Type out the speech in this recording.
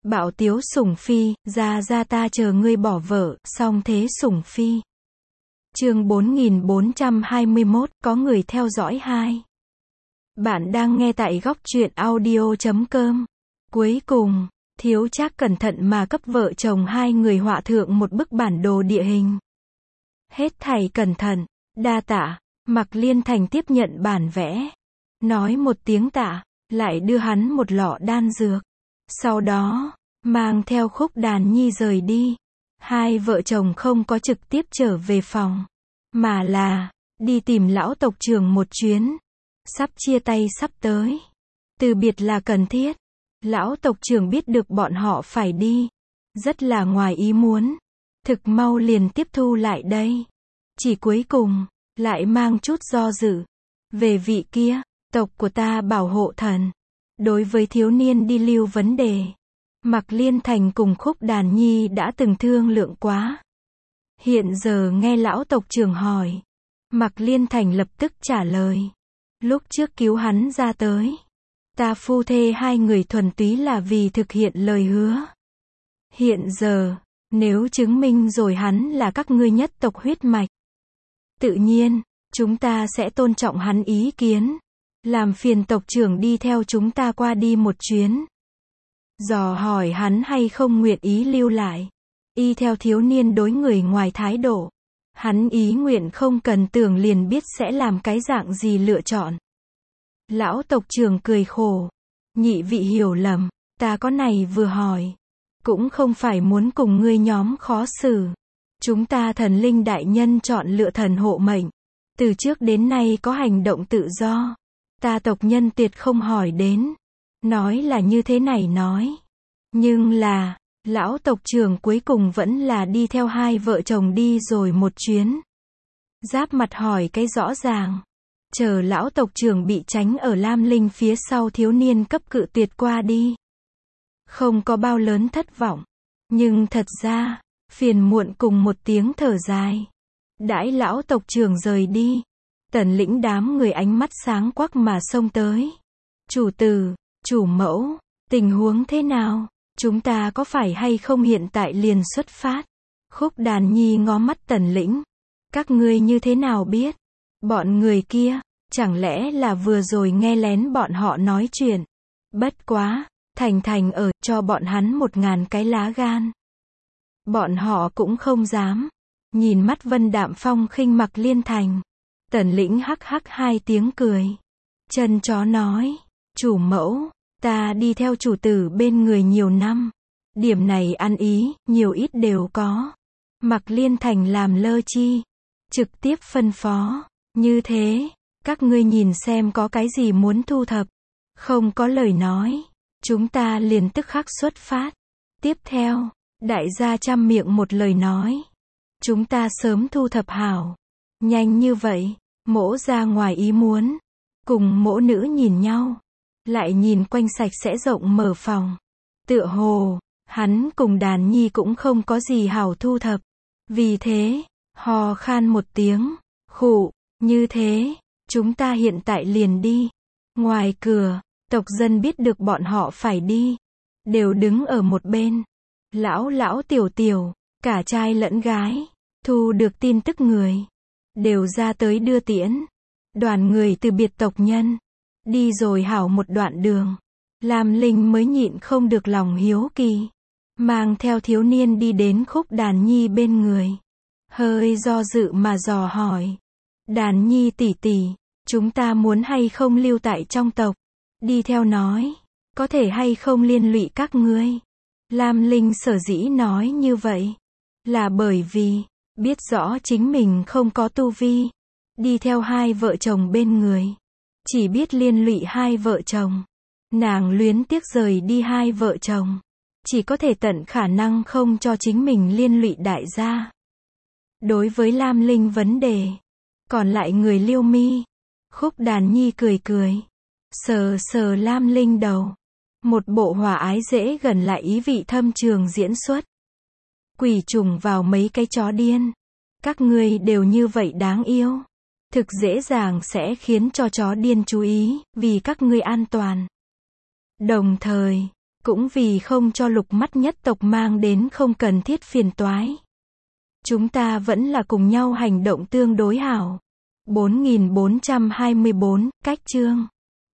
Bảo Tiếu Sủng Phi, ra ta chờ ngươi bỏ vợ, song thế Sủng Phi. Chương 4421, có người theo dõi 2. Bạn đang nghe tại góc truyện audio.com. Cuối cùng, Thiếu Trác cẩn thận mà cấp vợ chồng hai người họa thượng một bức bản đồ địa hình. Hết thảy cẩn thận, đa tạ. Mạc Liên Thành tiếp nhận bản vẽ, nói một tiếng tạ, lại đưa hắn một lọ đan dược. Sau đó, mang theo Khúc Đàn Nhi rời đi. Hai vợ chồng không có trực tiếp trở về phòng, mà là đi tìm lão tộc trưởng một chuyến. Sắp chia tay sắp tới, từ biệt là cần thiết. Lão tộc trưởng biết được bọn họ phải đi, rất là ngoài ý muốn, thực mau liền tiếp thu lại đây. Chỉ cuối cùng lại mang chút do dự. Về vị kia, tộc của ta bảo hộ thần. Đối với thiếu niên đi lưu vấn đề, Mạc Liên Thành cùng Khúc Đàn Nhi đã từng thương lượng quá. Hiện giờ nghe lão tộc trưởng hỏi, Mạc Liên Thành lập tức trả lời. Lúc trước cứu hắn ra tới, ta phu thê hai người thuần túy là vì thực hiện lời hứa. Hiện giờ, nếu chứng minh rồi hắn là các ngươi nhất tộc huyết mạch, tự nhiên, chúng ta sẽ tôn trọng hắn ý kiến. Làm phiền tộc trưởng đi theo chúng ta qua đi một chuyến. Dò hỏi hắn hay không nguyện ý lưu lại. Y theo thiếu niên đối người ngoài thái độ, hắn ý nguyện không cần tưởng liền biết sẽ làm cái dạng gì lựa chọn. Lão tộc trưởng cười khổ. Nhị vị hiểu lầm, ta có này vừa hỏi, cũng không phải muốn cùng ngươi nhóm khó xử. Chúng ta thần linh đại nhân chọn lựa thần hộ mệnh, từ trước đến nay có hành động tự do. Ta tộc nhân tuyệt không hỏi đến. Nói là như thế này nói. Nhưng là, lão tộc trưởng cuối cùng vẫn là đi theo hai vợ chồng đi rồi một chuyến. Giáp mặt hỏi cái rõ ràng. Chờ lão tộc trưởng bị tránh ở Lam Linh phía sau thiếu niên cấp cự tuyệt qua đi. Không có bao lớn thất vọng. Nhưng thật ra, phiền muộn cùng một tiếng thở dài. Đãi lão tộc trưởng rời đi, Tần Lĩnh đám người ánh mắt sáng quắc mà xông tới. Chủ tử, chủ mẫu, tình huống thế nào? Chúng ta có phải hay không hiện tại liền xuất phát? Khúc Đàn Nhi ngó mắt Tần Lĩnh. Các ngươi như thế nào biết? Bọn người kia, chẳng lẽ là vừa rồi nghe lén bọn họ nói chuyện? Bất quá, Thành ở, cho bọn hắn 1000 cái lá gan. Bọn họ cũng không dám. Nhìn mắt Vân Đạm Phong khinh Mạc Liên Thành. Tần Lĩnh hắc hắc hai tiếng cười. Chân chó nói, chủ mẫu, ta đi theo chủ tử bên người nhiều năm. Điểm này ăn ý, nhiều ít đều có. Mạc Liên Thành làm lơ chi. Trực tiếp phân phó, như thế, các ngươi nhìn xem có cái gì muốn thu thập. Không có lời nói, chúng ta liền tức khắc xuất phát. Tiếp theo, đại gia trăm miệng một lời nói. Chúng ta sớm thu thập hảo. Nhanh như vậy, mỗ ra ngoài ý muốn. Cùng mỗ nữ nhìn nhau. Lại nhìn quanh sạch sẽ rộng mở phòng. Tựa hồ, hắn cùng Đàn Nhi cũng không có gì hảo thu thập. Vì thế, hò khan một tiếng. Khụ, như thế, chúng ta hiện tại liền đi. Ngoài cửa, tộc dân biết được bọn họ phải đi. Đều đứng ở một bên. Lão tiểu, cả trai lẫn gái. Thu được tin tức người. Đều ra tới đưa tiễn. Đoàn người từ biệt tộc nhân. Đi rồi hảo một đoạn đường. Lam Linh mới nhịn không được lòng hiếu kỳ. Mang theo thiếu niên đi đến Khúc Đàn Nhi bên người. Hơi do dự mà dò hỏi. Đàn Nhi tỷ tỷ, chúng ta muốn hay không lưu tại trong tộc? Đi theo nói, có thể hay không liên lụy các ngươi? Lam Linh sở dĩ nói như vậy, là bởi vì, biết rõ chính mình không có tu vi. Đi theo hai vợ chồng bên người. Chỉ biết liên lụy hai vợ chồng. Nàng luyến tiếc rời đi hai vợ chồng. Chỉ có thể tận khả năng không cho chính mình liên lụy đại gia. Đối với Lam Linh vấn đề, còn lại người Liêu Mi. Khúc Đàn Nhi cười. Sờ Lam Linh đầu. Một bộ hòa ái dễ gần lại ý vị thâm trường diễn xuất. Quỷ trùng vào mấy cái chó điên. Các ngươi đều như vậy đáng yêu. Thực dễ dàng sẽ khiến cho chó điên chú ý, vì các ngươi an toàn. Đồng thời, Cũng vì không cho lục mắt nhất tộc mang đến không cần thiết phiền toái. Chúng ta vẫn là cùng nhau hành động tương đối hảo. 4424, cách chương